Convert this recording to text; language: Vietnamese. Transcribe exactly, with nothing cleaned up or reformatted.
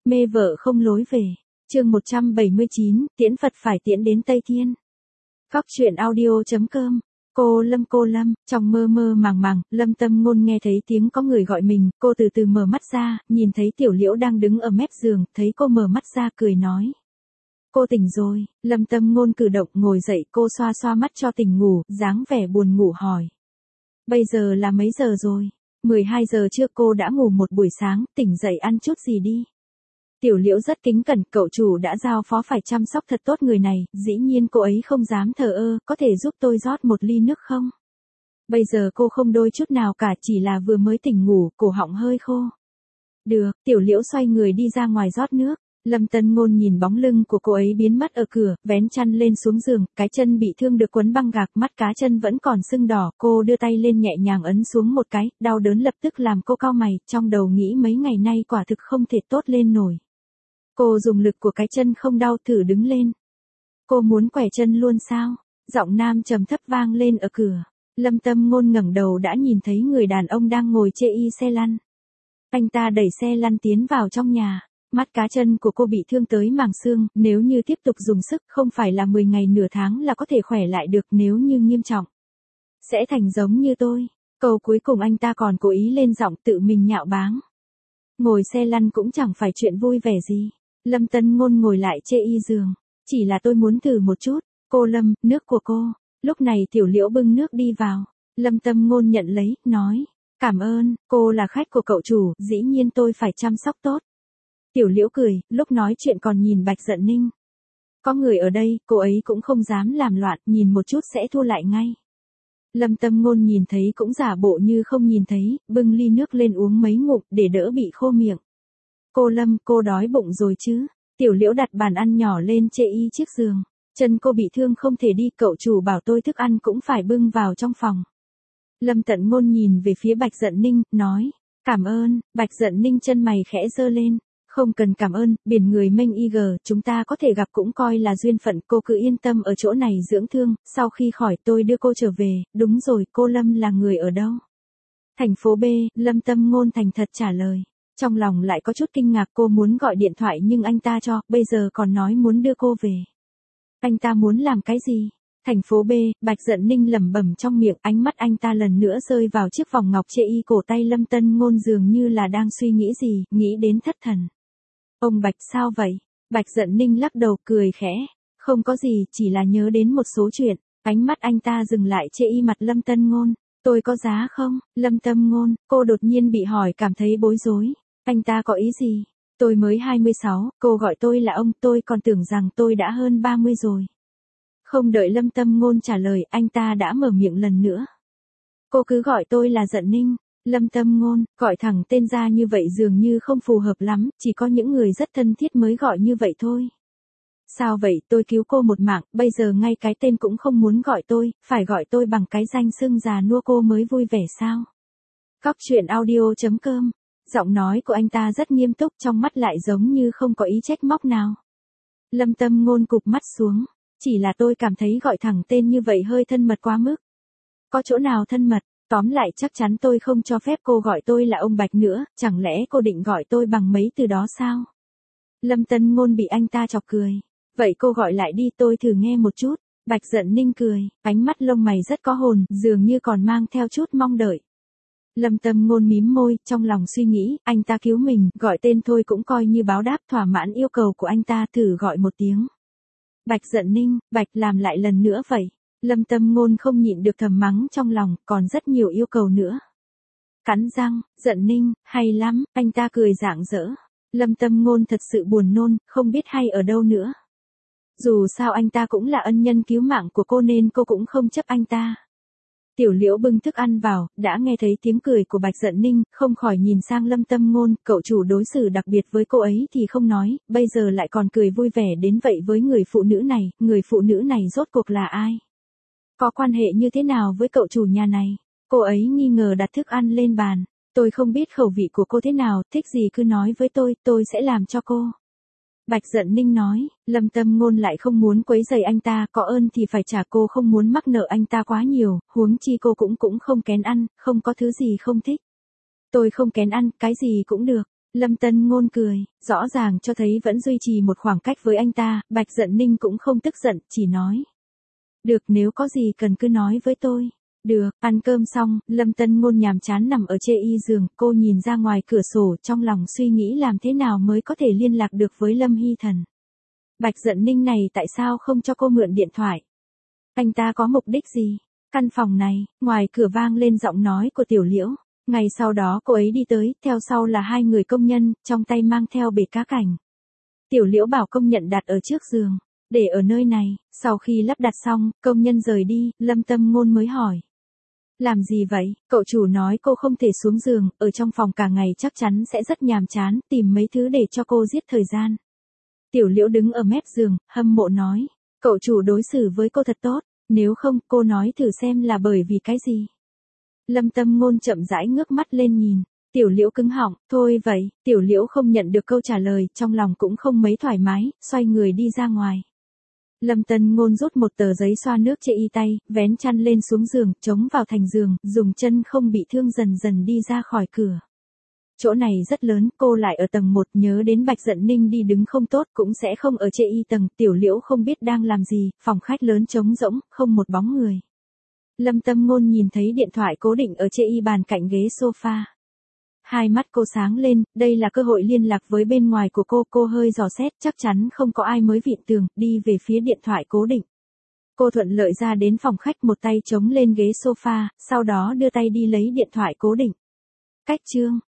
Mê vợ không lối về. Chương một trăm bảy mươi chín, tiễn Phật phải tiễn đến Tây Thiên. Góc truyện audio chấm com. Cô Lâm cô Lâm, trong mơ mơ màng màng, Lâm Tâm Ngôn nghe thấy tiếng có người gọi mình, cô từ từ mở mắt ra, nhìn thấy Tiểu Liễu đang đứng ở mép giường, thấy cô mở mắt ra cười nói. Cô tỉnh rồi. Lâm Tâm Ngôn cử động ngồi dậy, cô xoa xoa mắt cho tỉnh ngủ, dáng vẻ buồn ngủ hỏi. Bây giờ là mấy giờ rồi? mười hai giờ trước. Cô đã ngủ một buổi sáng, tỉnh dậy ăn chút gì đi. Tiểu Liễu rất kính cẩn, cậu chủ đã giao phó phải chăm sóc thật tốt người này, dĩ nhiên cô ấy không dám thờ ơ, có thể giúp tôi rót một ly nước không? Bây giờ cô không đôi chút nào cả, chỉ là vừa mới tỉnh ngủ, cổ họng hơi khô. Được. Tiểu Liễu xoay người đi ra ngoài rót nước. Lâm Tân Ngôn nhìn bóng lưng của cô ấy biến mất ở cửa, vén chăn lên xuống giường, cái chân bị thương được quấn băng gạc, mắt cá chân vẫn còn sưng đỏ, cô đưa tay lên nhẹ nhàng ấn xuống một cái, đau đớn lập tức làm cô cau mày, trong đầu nghĩ mấy ngày nay quả thực không thể tốt lên nổi. Cô dùng lực của cái chân không đau, thử đứng lên. Cô muốn quẻ chân luôn sao? Giọng nam trầm thấp vang lên ở cửa. Lâm Tâm Ngôn ngẩng đầu đã nhìn thấy người đàn ông đang ngồi chê y xe lăn. Anh ta đẩy xe lăn tiến vào trong nhà. Mắt cá chân của cô bị thương tới màng xương, nếu như tiếp tục dùng sức không phải là mười ngày nửa tháng là có thể khỏe lại được, nếu như nghiêm trọng sẽ thành giống như tôi. Câu cuối cùng anh ta còn cố ý lên giọng tự mình nhạo báng. Ngồi xe lăn cũng chẳng phải chuyện vui vẻ gì. Lâm Tân Ngôn ngồi lại chê y giường. Chỉ là tôi muốn thử một chút. Cô Lâm, nước của cô. Lúc này Tiểu Liễu bưng nước đi vào. Lâm Tâm Ngôn nhận lấy, nói. Cảm ơn, cô là khách của cậu chủ, dĩ nhiên tôi phải chăm sóc tốt. Tiểu Liễu cười, lúc nói chuyện còn nhìn Bạch Dận Ninh. Có người ở đây, cô ấy cũng không dám làm loạn, nhìn một chút sẽ thua lại ngay. Lâm Tâm Ngôn nhìn thấy cũng giả bộ như không nhìn thấy, bưng ly nước lên uống mấy ngụm để đỡ bị khô miệng. Cô Lâm, cô đói bụng rồi chứ? Tiểu Liễu đặt bàn ăn nhỏ lên chê y chiếc giường. Chân cô bị thương không thể đi, cậu chủ bảo tôi thức ăn cũng phải bưng vào trong phòng. Lâm Tận Ngôn nhìn về phía Bạch Dận Ninh, nói. Cảm ơn. Bạch Dận Ninh chân mày khẽ giơ lên. Không cần cảm ơn, biển người mênh y gờ, chúng ta có thể gặp cũng coi là duyên phận, cô cứ yên tâm ở chỗ này dưỡng thương, sau khi khỏi tôi đưa cô trở về. Đúng rồi, cô Lâm là người ở đâu? Thành phố B. Lâm Tâm Ngôn thành thật trả lời. Trong lòng lại có chút kinh ngạc, cô muốn gọi điện thoại nhưng anh ta cho, bây giờ còn nói muốn đưa cô về. Anh ta muốn làm cái gì? Thành phố B. Bạch Dận Ninh lẩm bẩm trong miệng, ánh mắt anh ta lần nữa rơi vào chiếc vòng ngọc chê y cổ tay Lâm Tân Ngôn, dường như là đang suy nghĩ gì, nghĩ đến thất thần. Ông Bạch sao vậy? Bạch Dận Ninh lắc đầu cười khẽ. Không có gì, chỉ là nhớ đến một số chuyện. Ánh mắt anh ta dừng lại chê y mặt Lâm Tân Ngôn. Tôi có giá không? Lâm Tâm Ngôn, cô đột nhiên bị hỏi cảm thấy bối rối. Anh ta có ý gì? Tôi mới hai mươi sáu, cô gọi tôi là ông, tôi còn tưởng rằng tôi đã hơn ba mươi rồi. Không đợi Lâm Tâm Ngôn trả lời, anh ta đã mở miệng lần nữa. Cô cứ gọi tôi là Dận Ninh. Lâm Tâm Ngôn, gọi thẳng tên ra như vậy dường như không phù hợp lắm, chỉ có những người rất thân thiết mới gọi như vậy thôi. Sao vậy, tôi cứu cô một mạng, bây giờ ngay cái tên cũng không muốn gọi tôi, phải gọi tôi bằng cái danh xưng già nua cô mới vui vẻ sao? Góc truyện audio chấm com. Giọng nói của anh ta rất nghiêm túc, trong mắt lại giống như không có ý trách móc nào. Lâm Tâm Ngôn cụp mắt xuống. Chỉ là tôi cảm thấy gọi thẳng tên như vậy hơi thân mật quá mức. Có chỗ nào thân mật? Tóm lại chắc chắn tôi không cho phép cô gọi tôi là ông Bạch nữa, chẳng lẽ cô định gọi tôi bằng mấy từ đó sao? Lâm Tân Ngôn bị anh ta chọc cười. Vậy cô gọi lại đi, tôi thử nghe một chút. Bạch Dận Ninh cười, ánh mắt lông mày rất có hồn, dường như còn mang theo chút mong đợi. Lâm Tâm Ngôn mím môi, trong lòng suy nghĩ, anh ta cứu mình, gọi tên thôi cũng coi như báo đáp, thỏa mãn yêu cầu của anh ta, thử gọi một tiếng. Bạch Dận Ninh, Bạch làm lại lần nữa vậy. Lâm Tâm Ngôn không nhịn được thầm mắng trong lòng, còn rất nhiều yêu cầu nữa. Cắn răng, Dận Ninh, hay lắm, anh ta cười rạng rỡ. Lâm Tâm Ngôn thật sự buồn nôn, không biết hay ở đâu nữa. Dù sao anh ta cũng là ân nhân cứu mạng của cô nên cô cũng không chấp anh ta. Tiểu Liễu bưng thức ăn vào, đã nghe thấy tiếng cười của Bạch Dận Ninh, không khỏi nhìn sang Lâm Tâm Ngôn, cậu chủ đối xử đặc biệt với cô ấy thì không nói, bây giờ lại còn cười vui vẻ đến vậy với người phụ nữ này, người phụ nữ này rốt cuộc là ai? Có quan hệ như thế nào với cậu chủ nhà này? Cô ấy nghi ngờ đặt thức ăn lên bàn. Tôi không biết khẩu vị của cô thế nào, thích gì cứ nói với tôi, tôi sẽ làm cho cô. Bạch Dận Ninh nói, Lâm Tâm Ngôn lại không muốn quấy rầy anh ta, có ơn thì phải trả, cô không muốn mắc nợ anh ta quá nhiều, huống chi cô cũng cũng không kén ăn, không có thứ gì không thích. Tôi không kén ăn, cái gì cũng được. Lâm Tân Ngôn cười, rõ ràng cho thấy vẫn duy trì một khoảng cách với anh ta, Bạch Dận Ninh cũng không tức giận, chỉ nói. Được, nếu có gì cần cứ nói với tôi. Được, ăn cơm xong, Lâm Tân Ngôn nhàm chán nằm ở chê y giường, cô nhìn ra ngoài cửa sổ trong lòng suy nghĩ làm thế nào mới có thể liên lạc được với Lâm Hy Thần. Bạch Dận Ninh này tại sao không cho cô mượn điện thoại? Anh ta có mục đích gì? Căn phòng này, ngoài cửa vang lên giọng nói của Tiểu Liễu. Ngày sau đó cô ấy đi tới, theo sau là hai người công nhân, trong tay mang theo bể cá cảnh. Tiểu Liễu bảo công nhận đặt ở trước giường, để ở nơi này, sau khi lắp đặt xong, công nhân rời đi, Lâm Tâm Ngôn mới hỏi. Làm gì vậy? Cậu chủ nói cô không thể xuống giường, ở trong phòng cả ngày chắc chắn sẽ rất nhàm chán, tìm mấy thứ để cho cô giết thời gian. Tiểu Liễu đứng ở mép giường, hâm mộ nói. Cậu chủ đối xử với cô thật tốt, nếu không, cô nói thử xem là bởi vì cái gì. Lâm Tâm Ngôn chậm rãi ngước mắt lên nhìn. Tiểu Liễu cứng họng, thôi vậy, Tiểu Liễu không nhận được câu trả lời, trong lòng cũng không mấy thoải mái, xoay người đi ra ngoài. Lâm Tân Ngôn rút một tờ giấy xoa nước chê y tay, vén chăn lên xuống giường, chống vào thành giường, dùng chân không bị thương dần dần đi ra khỏi cửa. Chỗ này rất lớn, cô lại ở tầng một, nhớ đến Bạch Dận Ninh đi đứng không tốt cũng sẽ không ở chê y tầng, Tiểu Liễu không biết đang làm gì, phòng khách lớn trống rỗng, không một bóng người. Lâm Tâm Ngôn nhìn thấy điện thoại cố định ở chê y bàn cạnh ghế sofa. Hai mắt cô sáng lên, đây là cơ hội liên lạc với bên ngoài của cô, cô hơi dò xét, chắc chắn không có ai mới vịn tường, đi về phía điện thoại cố định. Cô thuận lợi ra đến phòng khách, một tay chống lên ghế sofa, sau đó đưa tay đi lấy điện thoại cố định. Cách chương